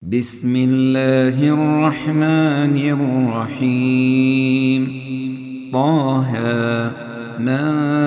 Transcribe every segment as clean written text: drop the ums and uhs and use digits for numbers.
بسم الله الرحمن الرحيم. طه ما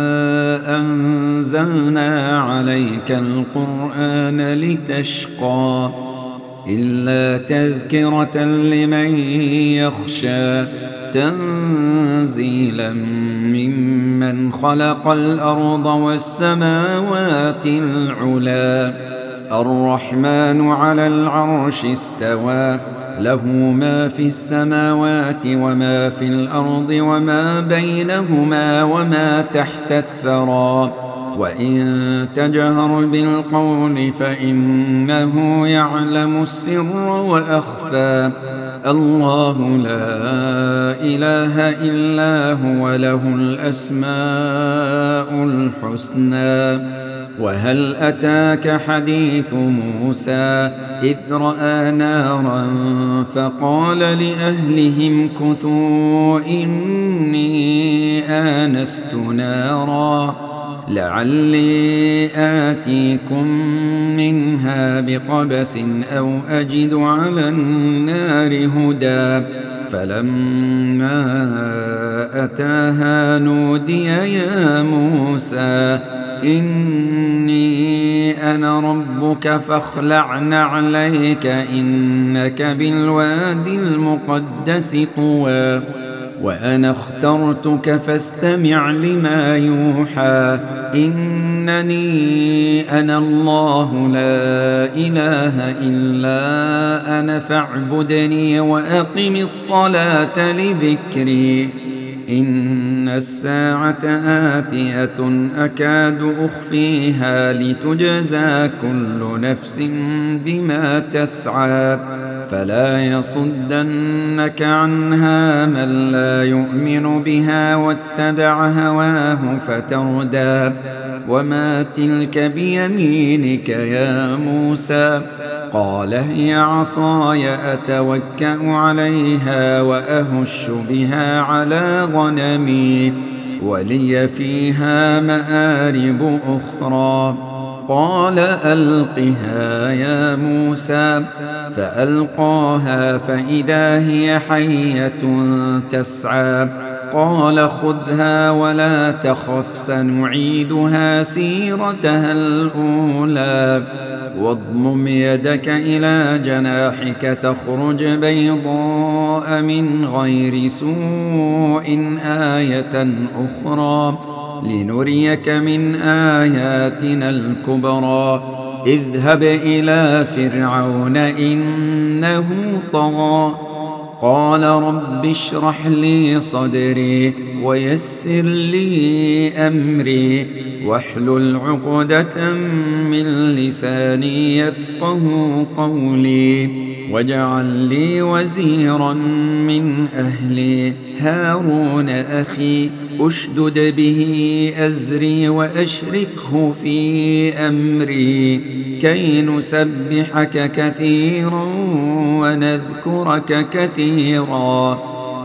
أنزلنا عليك القرآن لتشقى إلا تذكرة لمن يخشى تنزيلا ممن خلق الأرض والسماوات العلى الرحمن على العرش استوى له ما في السماوات وما في الأرض وما بينهما وما تحت الثرى وإن تجهر بالقول فإنه يعلم السر وأخفى الله لا إله إلا هو له الأسماء الحسنى. وهل أتاك حديث موسى إذ رأى نارا فقال لأهلهم كثوا إني آنست نارا لعلي آتيكم منها بقبس أو أجد على النار هدى فلما أتاها نودي يا موسى إني أنا ربك فاخلع نعليك إنك بالوادي المقدس طوى وأنا اخترتك فاستمع لما يوحى إنني أنا الله لا إله إلا أنا فاعبدني وأقم الصلاة لذكري إن الساعة آتية أكاد أخفيها لتجزى كل نفس بما تسعى فلا يصدنك عنها من لا يؤمن بها واتبع هواه فتردى وما تلك بيمينك يا موسى قال هي عصاي أتوكأ عليها وأهش بها على غنمي ولي فيها مآرب أخرى قال ألقها يا موسى فألقاها فإذا هي حية تسعى قال خذها ولا تخف سنعيدها سيرتها الأولى واضمم يدك إلى جناحك تخرج بيضاء من غير سوء آية أخرى لنريك من آياتنا الكبرى اذهب إلى فرعون إنه طغى قال رب اشرح لي صدري ويسر لي أمري واحلل عقدة من لساني يفقه قولي واجعل لي وزيرا من أهلي هارون أخي أشدد به أزري وأشركه في أمري كي نسبحك كثيرا ونذكرك كثيرا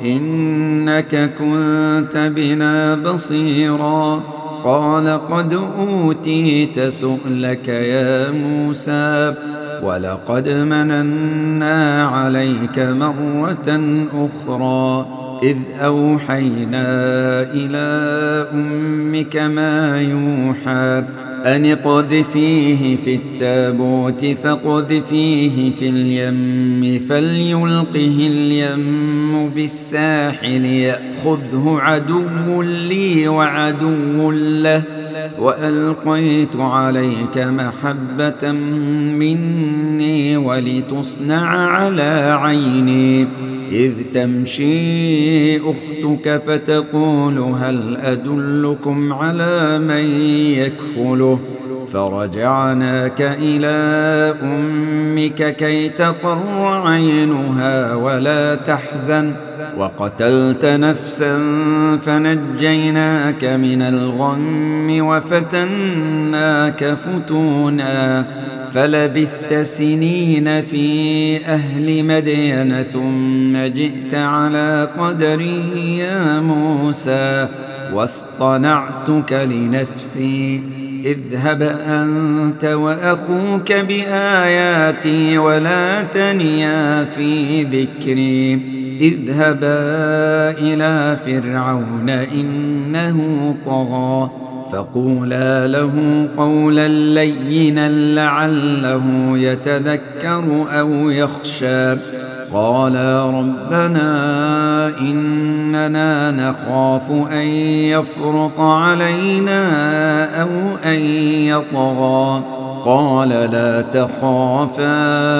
إنك كنت بنا بصيرا قال قد أوتيت سؤلك يا موسى ولقد مننا عليك مرة أخرى إذ أوحينا إلى أمك ما يوحى أن اقذفيه في التابوت فاقذفيه في اليم فليلقه اليم بالساحل يأخذه عدو لي وعدو له وألقيت عليك محبة مني ولتصنع على عيني إذ تمشي أختك فتقول هل أدلكم على من يكفله فرجعناك إلى أمك كي تقر عينها ولا تحزن وقتلت نفسا فنجيناك من الغم وفتناك فتونا فلبثت سنين في أهل مدين ثم جئت على قدري يا موسى واصطنعتك لنفسي اذهب أنت وأخوك بآياتي ولا تنيا في ذكري اذهبا إلى فرعون إنه طغى فقولا له قولا لينا لعله يتذكر أو يخشى قالا ربنا إننا نخاف أن يفرط علينا أو أن يطغى قال لا تخافا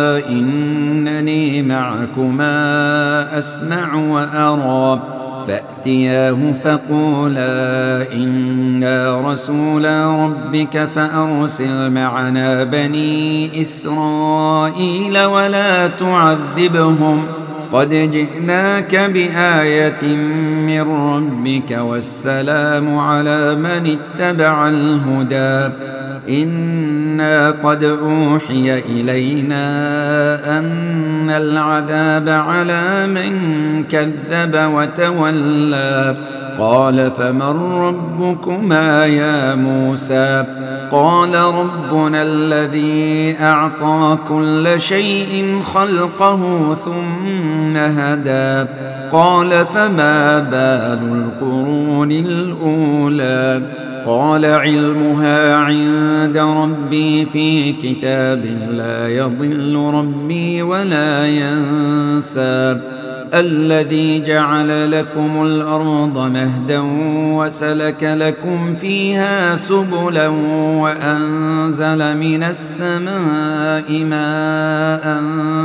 إنني معكما أسمع وأرى فأتياه فقولا إنا رسولا ربك فأرسل معنا بني إسرائيل ولا تعذبهم قد جئناك بآية من ربك والسلام على من اتبع الهدى إنا قد أوحي إلينا أن العذاب على من كذب وتولى قال فمن ربكما يا موسى قال ربنا الذي أعطى كل شيء خلقه ثم هدى قال فما بال القرون الأولى قال علمها عند ربي في كتاب لا يضل ربي ولا ينسى الذي جعل لكم الأرض مهدا وسلك لكم فيها سبلا وأنزل من السماء ماء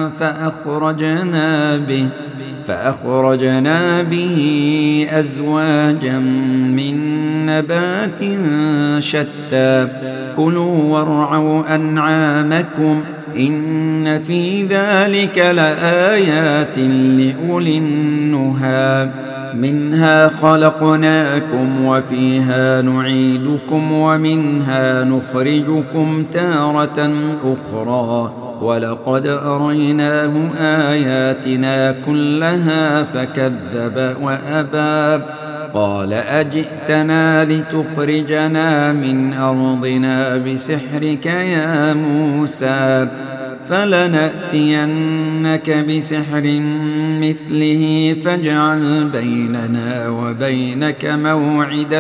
فأخرجنا به أزواجا من نبات شتى كلوا وارعوا أنعامكم إن في ذلك لآيات لأولي النهى منها خلقناكم وفيها نعيدكم ومنها نخرجكم تارة أخرى ولقد أريناه آياتنا كلها فكذب وأبى قال أجئتنا لتخرجنا من أرضنا بسحرك يا موسى فلنأتينك بسحر مثله فاجعل بيننا وبينك موعدا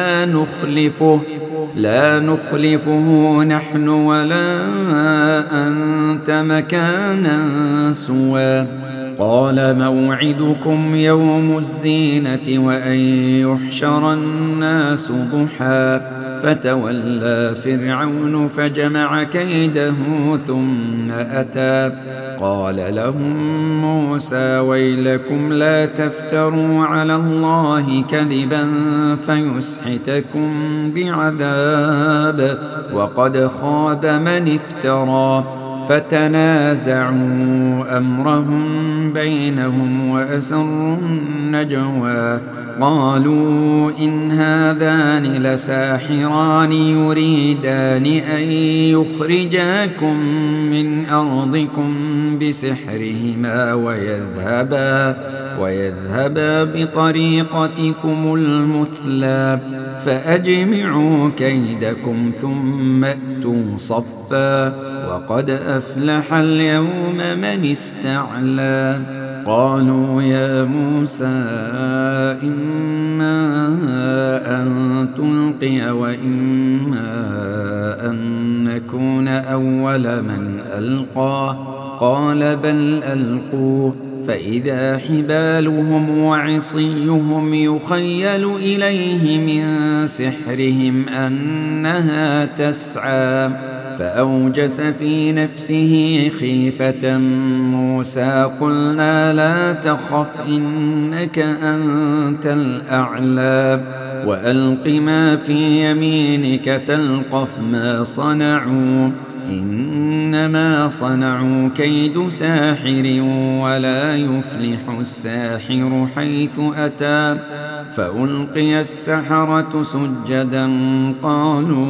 لا نخلفه نحن ولا أنت مكانا سوى قال موعدكم يوم الزينة وأن يحشر الناس ضحى فتولى فرعون فجمع كيده ثم أتى قال لهم موسى ويلكم لا تفتروا على الله كذبا فيسحتكم بعذاب وقد خاب من افترى فتنازعوا أمرهم بينهم وأسروا النجوى قالوا إن هذان لساحران يريدان أن يخرجاكم من أرضكم بسحرهما ويذهبا بطريقتكم المثلى فأجمعوا كيدكم ثم أتوا صفا وقد أفلح اليوم من استعلى قالوا يا موسى إما أن تلقي وإما أن نكون أول من ألقى قال بل ألقوا فإذا حبالهم وعصيهم يخيل إليه من سحرهم أنها تسعى فأوجس في نفسه خيفة موسى قلنا لا تخف إنك أنت الأعلى وألق ما في يمينك تلقف ما صنعوا إنما إنما صنعوا كيد ساحر ولا يفلح الساحر حيث أتى فألقي السحرة سجدا قالوا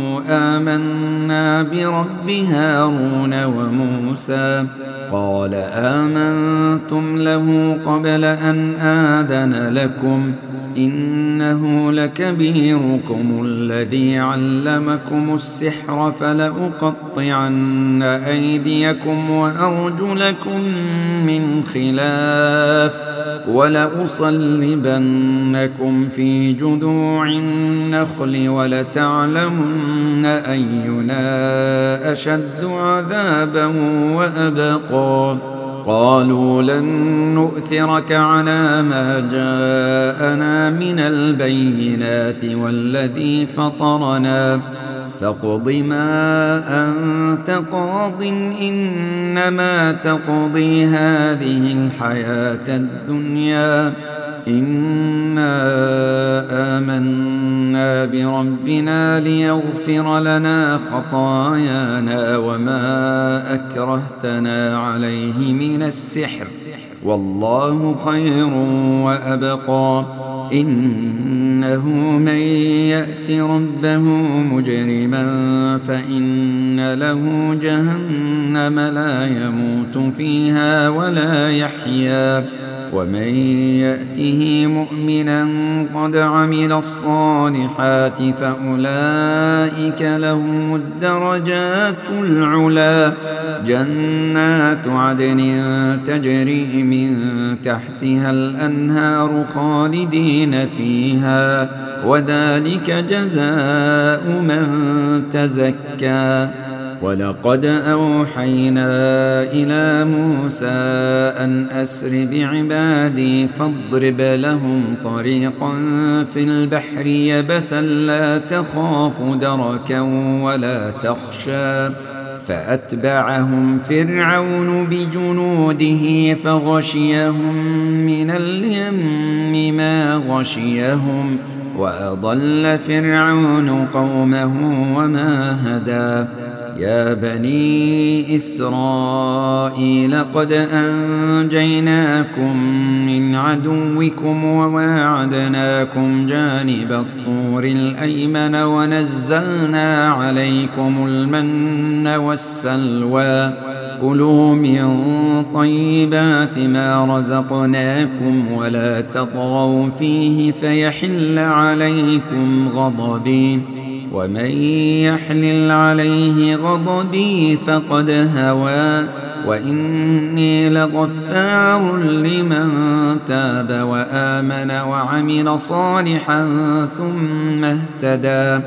آمنا برب هارون وموسى قال آمنتم له قبل أن آذن لكم إنه لكبيركم الذي علمكم السحر فلأقطعن أيديكم وأرجلكم من خلاف ولأصلبنكم في جذوع النخل ولتعلمن أينا أشد عذابا وأبقى قالوا لن نؤثرك على ما جاءنا من البينات والذي فطرنا فاقض ما أنت قاض إنما تقضي هذه الحياة الدنيا إنا آمنا بربنا ليغفر لنا خطايانا وما أكرهتنا عليه من السحر والله خير وأبقى إنه من يأت ربه مجرما فإن له جهنم لا يموت فيها ولا يحيا ومن يأته مؤمنا قد عمل الصالحات فأولئك لهم الدرجات العلا جنات عدن تجري من تحتها الأنهار خالدين فيها وذلك جزاء من تزكى ولقد أوحينا إلى موسى أن أسر بعبادي فاضرب لهم طريقا في البحر يبسا لا تخاف دركا ولا تخشى فأتبعهم فرعون بجنوده فغشيهم من اليم ما غشيهم وأضل فرعون قومه وما هدى يا بني إسرائيل قد أنجيناكم من عدوكم وواعدناكم جانب الطور الأيمن ونزلنا عليكم المن والسلوى كلوا من طيبات ما رزقناكم ولا تطغوا فيه فيحل عليكم غضبي ومن يحلل عليه غضبي فقد هوى وإني لغفار لمن تاب وآمن وعمل صالحا ثم اهتدى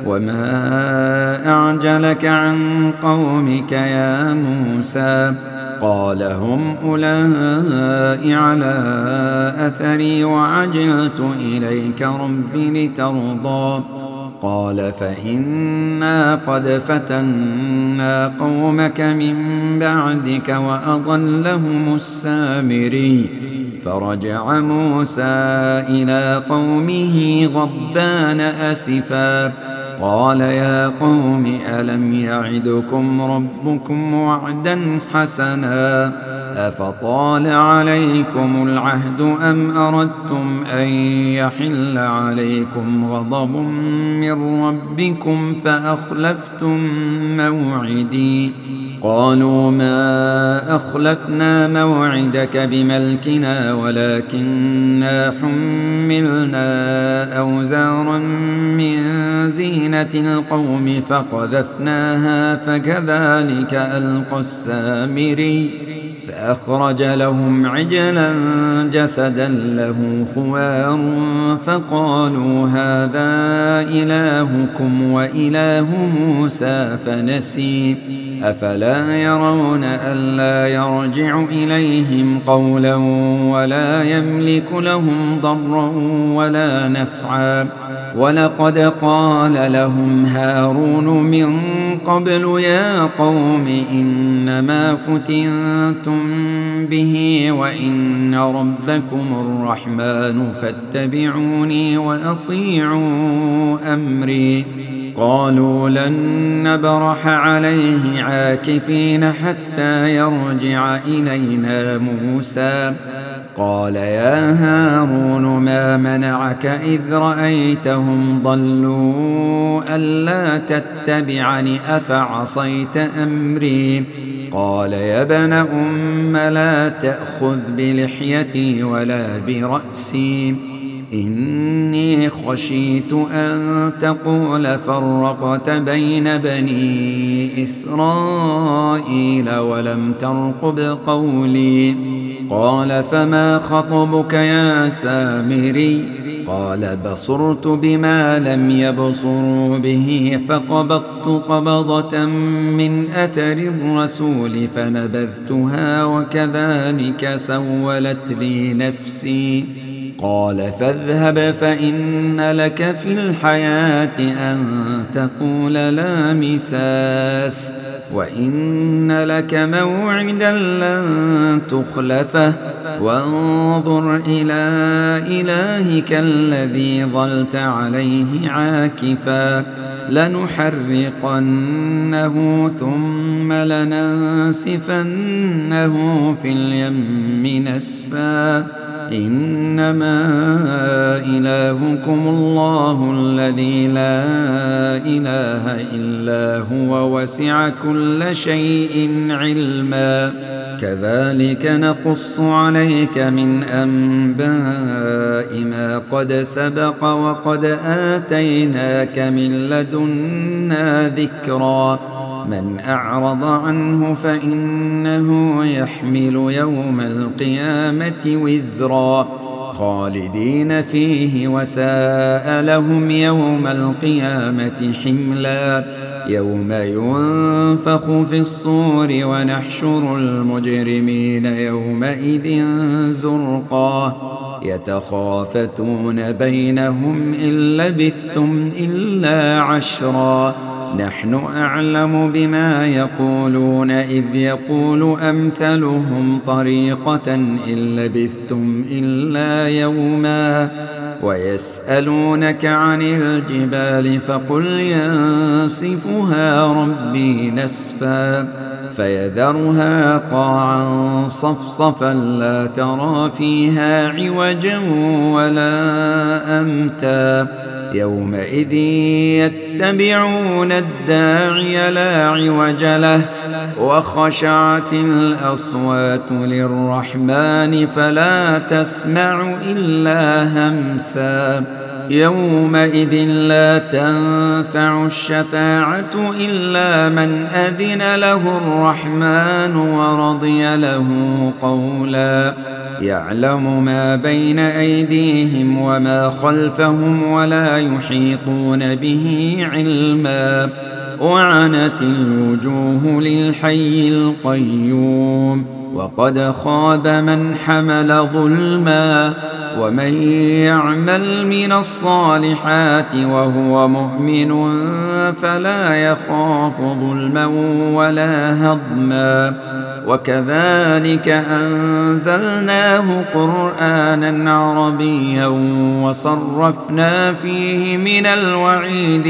وما أعجلك عن قومك يا موسى قال هم أولئك على أثري وعجلت إليك رب لترضى قال فإنا قد فتنا قومك من بعدك وأضلهم السامري فرجع موسى إلى قومه غضبان أسفا قال يا قوم ألم يعدكم ربكم وعدا حسنا أفطال عليكم العهد أم أردتم أن يحل عليكم غضب من ربكم فأخلفتم موعدي قالوا ما أخلفنا موعدك بملكنا ولكننا حملنا أوزارا من زينة القوم فقذفناها فكذلك ألقى السامري فأخرج لهم عجلا جسدا له خوار فقالوا هذا إلهكم وإله موسى فنسي أفلا يرون ألا يرجع إليهم قولا ولا يملك لهم ضرا ولا نفعا ولقد قال لهم هارون من قبل يا قوم إنما فتنتم به وإن ربكم الرحمن فاتبعوني وأطيعوا أمري قالوا لن نبرح عليه عاكفين حتى يرجع إلينا موسى قال يا هارون ما منعك إذ رأيتهم ضلوا ألا تتبعني أفعصيت أمري قال يا ابن أم لا تأخذ بلحيتي ولا برأسي إني خشيت أن تقول فرقت بين بني إسرائيل ولم ترقب قولي قال فما خطبك يا سامري قال بصرت بما لم يبصروا به فقبضت قبضة من أثر الرسول فنبذتها وكذلك سولت لي نفسي قال فاذهب فإن لك في الحياة أن تقول لا مساس وإن لك موعدا لن تخلفه وانظر إلى إلهك الذي ظلت عليه عاكفا لنحرقنه ثم لننسفنه في اليم نسفا إنما إلهكم الله الذي لا إله إلا هو وسع كل شيء علما كذلك نقص عليك من أنباء ما قد سبق وقد آتيناك من لدنا ذكرا من أعرض عنه فإنه يحمل يوم القيامة وزرا خالدين فيه وساء لهم يوم القيامة حملا يوم ينفخ في الصور ونحشر المجرمين يومئذ زرقا يتخافتون بينهم إن لبثتم إلا عشرا نحن أعلم بما يقولون إذ يقول أمثلهم طريقة إن لبثتم إلا يوما ويسألونك عن الجبال فقل ينسفها ربي نسفا فيذرها قاعا صفصفا لا ترى فيها عوجا ولا أمتا يومئذ يتبعون الداعي لا عوج له وخشعت الأصوات للرحمن فلا تسمع إلا همسا يومئذ لا تنفع الشفاعة إلا من أذن له الرحمن ورضي له قولا يعلم ما بين أيديهم وما خلفهم ولا يحيطون به علما وعنت الوجوه للحي القيوم وقد خاب من حمل ظلما ومن يعمل من الصالحات وهو مؤمن فلا يخاف ظلما ولا هضما وكذلك أنزلناه قرآنا عربيا وصرفنا فيه من الوعيد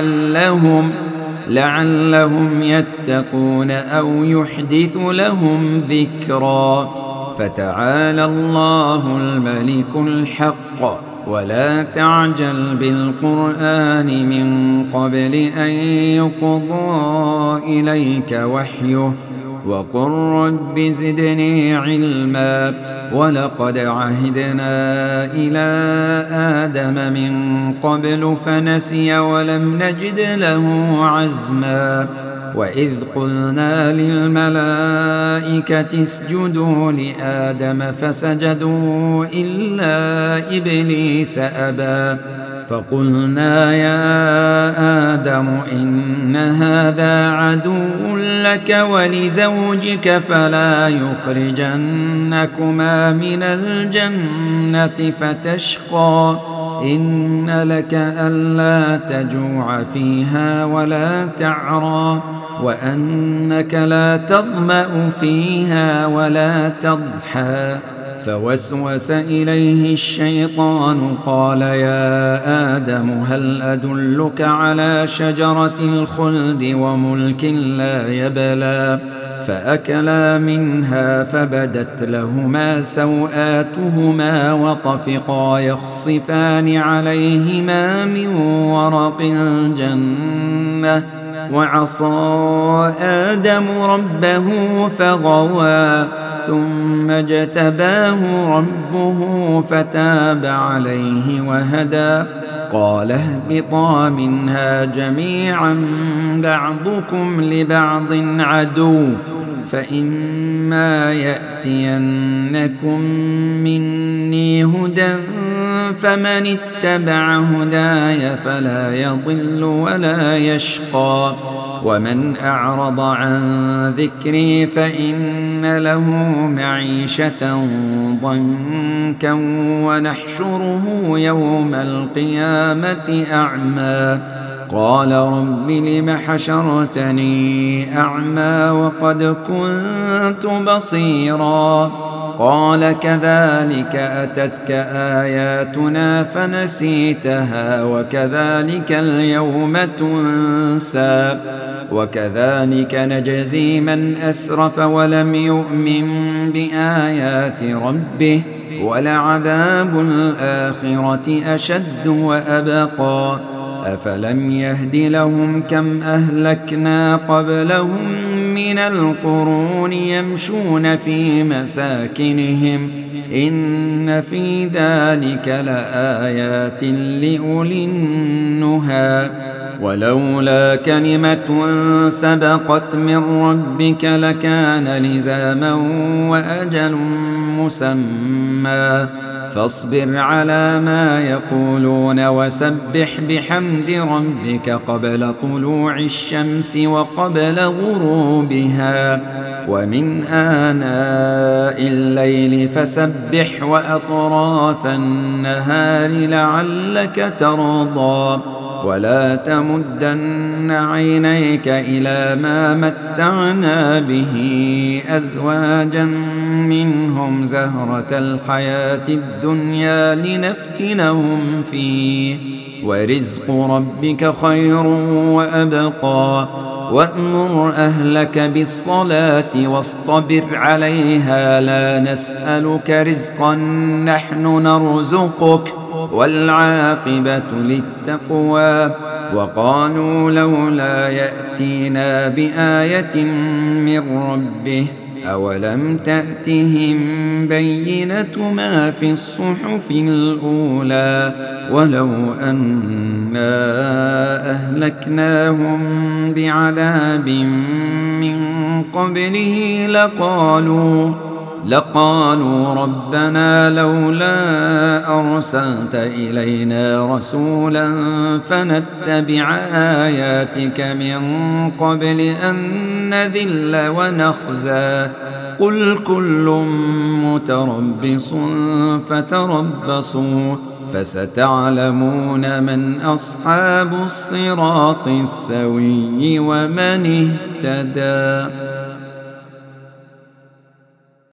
لعلهم يتقون أو يحدث لهم ذكرا فتعالى الله الملك الحق ولا تعجل بالقرآن من قبل أن يقضى إليك وحيه وقل رب زدني علما ولقد عهدنا إلى آدم من قبل فنسي ولم نجد له عزما وإذ قلنا للملائكة اسجدوا لآدم فسجدوا إلا إبليس أبى فقلنا يا آدم إن هذا عدو لك ولزوجك فلا يخرجنكما من الجنة فتشقى إن لك ألا تجوع فيها ولا تعرى وأنك لا تظمأ فيها ولا تضحى فوسوس إليه الشيطان قال يا آدم هل أدلك على شجرة الخلد وملك لا يبلى فأكلا منها فبدت لهما سوآتهما وطفقا يخصفان عليهما من ورق الجنة وعصى آدم ربه فغوى ثم اجتباه ربه فتاب عليه وهدى قال اهبطا منها جميعا بعضكم لبعض عدو فإما يأتينكم مني هدى فمن اتبع هداي فلا يضل ولا يشقى ومن أعرض عن ذكري فإن له معيشة ضنكا ونحشره يوم القيامة أعمى قال رب لم حشرتني أعمى وقد كنت بصيرا قال كذلك أتتك آياتنا فنسيتها وكذلك اليوم تنسى وكذلك نجزي من أسرف ولم يؤمن بآيات ربه ولعذاب الآخرة أشد وأبقى أفلم يهد لهم كم أهلكنا قبلهم من القرون يمشون في مساكنهم إن في ذلك لآيات لأولي النهى ولولا كلمة سبقت من ربك لكان لزاما وأجل مسمى فاصبر على ما يقولون وسبح بحمد ربك قبل طلوع الشمس وقبل غروبها ومن آناء الليل فسبح وأطراف النهار لعلك ترضى ولا تمدن عينيك إلى ما متعنا به أزواجا منهم زهرة الحياة الدنيا لنفتنهم فيه ورزق ربك خير وأبقى وأمر أهلك بالصلاة واصطبر عليها لا نسألك رزقا نحن نرزقك والعاقبة للتقوى وقالوا لولا يأتينا بآية من ربه أولم تأتهم بينة ما في الصحف الأولى ولو أنا أهلكناهم بعذاب من قبله لقالوا ربنا لولا أرسلت إلينا رسولا فنتبع آياتك من قبل أن نذل ونخزى قل كل متربص فتربصوا فستعلمون من أصحاب الصراط السوي ومن اهتدى.